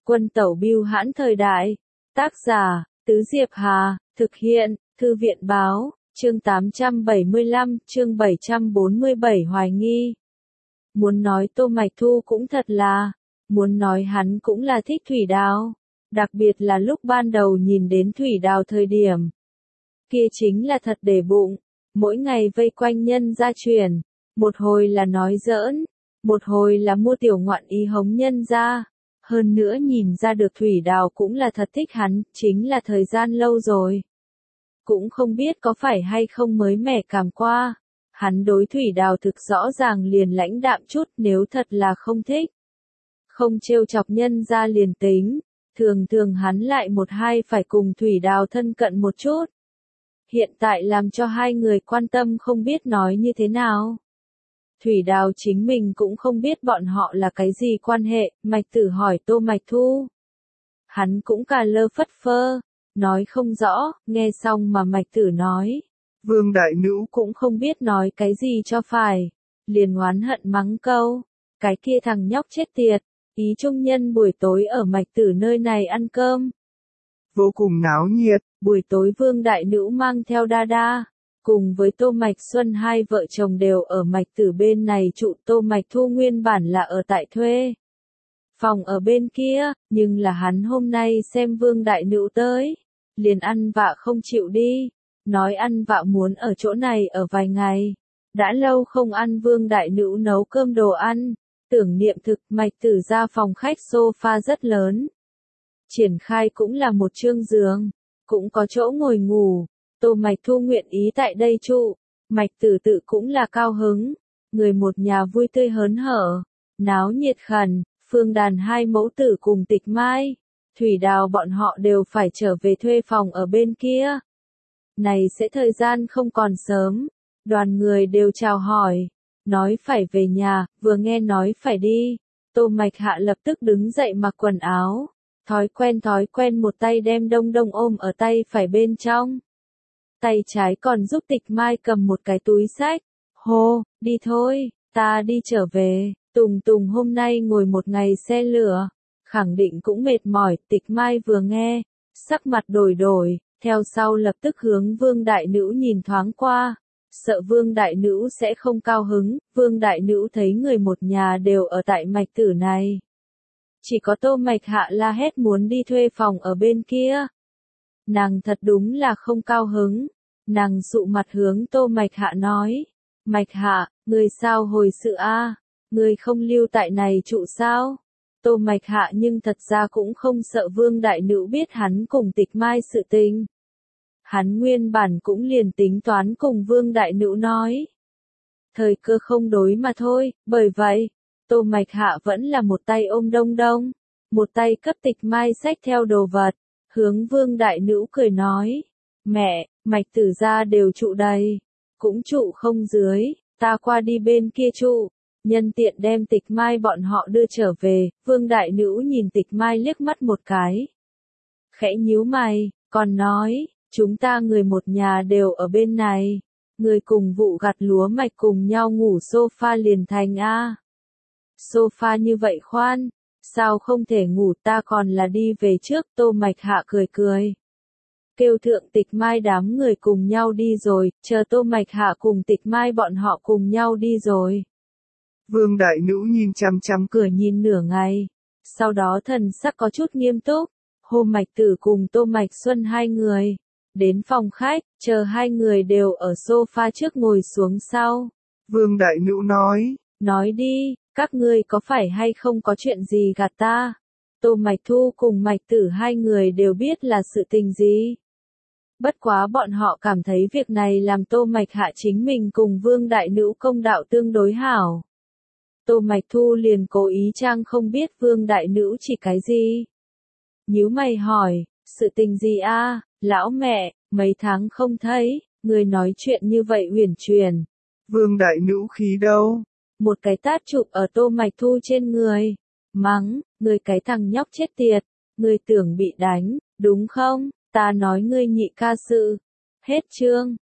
Quân tẩu bưu hãn thời đại. Tác giả, Tứ Diệp Hà, thực hiện, Thư viện báo, chương 875, chương 747 hoài nghi. Muốn nói Tô Mạch Thu cũng thật là, muốn nói hắn cũng là thích Thủy Đào, đặc biệt là lúc ban đầu nhìn đến Thủy Đào thời điểm. Kia chính là thật để bụng, mỗi ngày vây quanh nhân gia truyền, một hồi là nói giỡn, một hồi là mua tiểu ngoạn ý hống nhân gia. Hơn nữa nhìn ra được Thủy Đào cũng là thật thích hắn, chính là thời gian lâu rồi. Cũng không biết có phải hay không mới mẻ cảm qua. Hắn đối Thủy Đào thực rõ ràng liền lãnh đạm chút, nếu thật là không thích. Không trêu chọc nhân ra liền tính, thường thường hắn lại một hai phải cùng Thủy Đào thân cận một chút. Hiện tại làm cho hai người quan tâm không biết nói như thế nào. Thủy Đào chính mình cũng không biết bọn họ là cái gì quan hệ, Mạch Tử hỏi Tô Mạch Thu. Hắn cũng cà lơ phất phơ, nói không rõ, nghe xong mà Mạch Tử nói. Vương đại nữ cũng không biết nói cái gì cho phải, liền oán hận mắng câu. Cái kia thằng nhóc chết tiệt, ý trung nhân buổi tối ở Mạch Tử nơi này ăn cơm. vô cùng náo nhiệt, buổi tối Vương đại nữ mang theo đa đa. Cùng với Tô Mạch Xuân hai vợ chồng đều ở Mạch Tử bên này trụ, Tô Mạch Thu nguyên bản là ở tại thuê phòng ở bên kia, nhưng là hắn hôm nay xem Vương đại nữ tới, liền ăn vạ không chịu đi, nói ăn vạ muốn ở chỗ này ở vài ngày. Đã lâu không ăn Vương đại nữ nấu cơm đồ ăn, tưởng niệm thực. Mạch Tử ra phòng khách sofa rất lớn, triển khai cũng là một chương giường, cũng có chỗ ngồi ngủ. Tô Mạch Thu nguyện ý tại đây trụ, Mạch Tử tự cũng là cao hứng, người một nhà vui tươi hớn hở, náo nhiệt khẩn. Phương Đàn hai mẫu tử cùng Tịch Mai, Thủy Đào bọn họ đều phải trở về thuê phòng ở bên kia. Này sẽ thời gian không còn sớm, đoàn người đều chào hỏi, nói phải về nhà, vừa nghe nói phải đi, Tô Mạch Hạ lập tức đứng dậy mặc quần áo, thói quen một tay đem Đông Đông ôm ở tay phải bên trong. Tay trái còn giúp Tịch Mai cầm một cái túi xách. Hô, đi thôi, ta đi trở về. Tùng Tùng hôm nay ngồi một ngày xe lửa, khẳng định cũng mệt mỏi. Tịch Mai vừa nghe, sắc mặt đổi, theo sau lập tức hướng Vương đại nữ nhìn thoáng qua, sợ Vương đại nữ sẽ không cao hứng. Vương đại nữ thấy người một nhà đều ở tại Mạch Tử này, chỉ có Tô Mạch Hạ la hét muốn đi thuê phòng ở bên kia. Nàng thật đúng là không cao hứng, nàng sụ mặt hướng Tô Mạch Hạ nói, Mạch Hạ, người sao hồi sự a? Người không lưu tại này trụ sao? Tô Mạch Hạ nhưng thật ra cũng không sợ Vương đại nữ biết hắn cùng Tịch Mai sự tình. Hắn nguyên bản cũng liền tính toán cùng Vương đại nữ nói. Thời cơ không đối mà thôi, bởi vậy, Tô Mạch Hạ vẫn là một tay ôm Đông Đông, một tay cấp Tịch Mai xách theo đồ vật, hướng Vương đại nữ cười nói, mẹ, Mạch Tử gia đều trụ đầy, cũng trụ không dưới, ta qua đi bên kia trụ. Nhân tiện đem Tịch Mai bọn họ đưa trở về. Vương đại nữ nhìn Tịch Mai liếc mắt một cái, khẽ nhíu mày, còn nói, chúng ta người một nhà đều ở bên này, người cùng vụ gặt lúa mạch cùng nhau ngủ sofa liền thành a. Sofa như vậy khoan, sao không thể ngủ, ta còn là đi về trước. Tô Mạch Hạ cười, kêu thượng Tịch Mai đám người cùng nhau đi rồi, chờ Tô Mạch Hạ cùng Tịch Mai bọn họ cùng nhau đi rồi. Vương đại nữ nhìn chăm chăm cửa nhìn nửa ngày, sau đó thần sắc có chút nghiêm túc. Hôm Mạch Tử cùng Tô Mạch Xuân hai người đến phòng khách, chờ hai người đều ở sofa trước ngồi xuống sau. Vương đại nữ nói đi, các ngươi có phải hay không có chuyện gì gạt ta? Tô Mạch Thu cùng Mạch Tử hai người đều biết là sự tình gì. Bất quá bọn họ cảm thấy việc này làm Tô Mạch Hạ chính mình cùng Vương đại nữ công đạo tương đối hảo. Tô Mạch Thu liền cố ý trang không biết Vương đại nữ chỉ cái gì. Nhíu mày hỏi, sự tình gì a? Lão mẹ, mấy tháng không thấy, người nói chuyện như vậy huyền truyền. Vương đại nữ khí đâu? Một cái tát chụp ở Tô Mạch Thu trên người, mắng, người cái thằng nhóc chết tiệt, người tưởng bị đánh, đúng không? Ta nói ngươi nhị ca sự. Hết chương.